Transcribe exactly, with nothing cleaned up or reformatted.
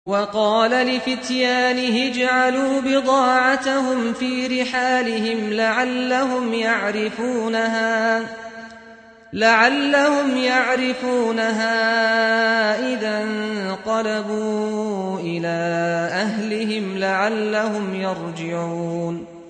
وقال لفتيانه اجعلوا بضاعتهم في رحالهم لعلهم يعرفونها لعلهم يعرفونها إذا انقلبوا إلى أهلهم لعلهم يرجعون